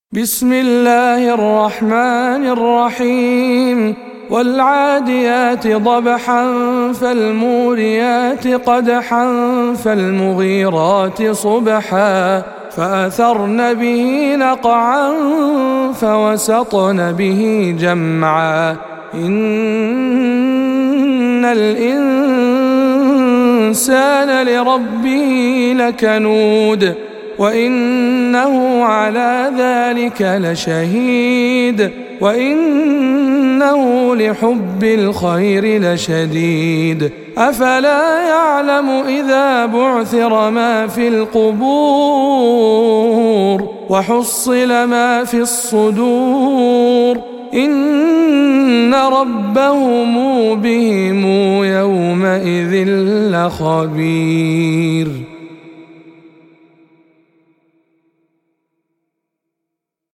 بسم الله الرحمن الرحيم والعاديات ضبحا فالموريات قدحا فالمغيرات صبحا فأثرن به نقعا فوسطن به جمعا إن الإنسان لربه لكنود وإنه على ذلك لشهيد وإنه لحب الخير لشديد أفلا يعلم إذا بعثر ما في القبور وحصل ما في الصدور إن ربهم بهم يومئذ لخبير.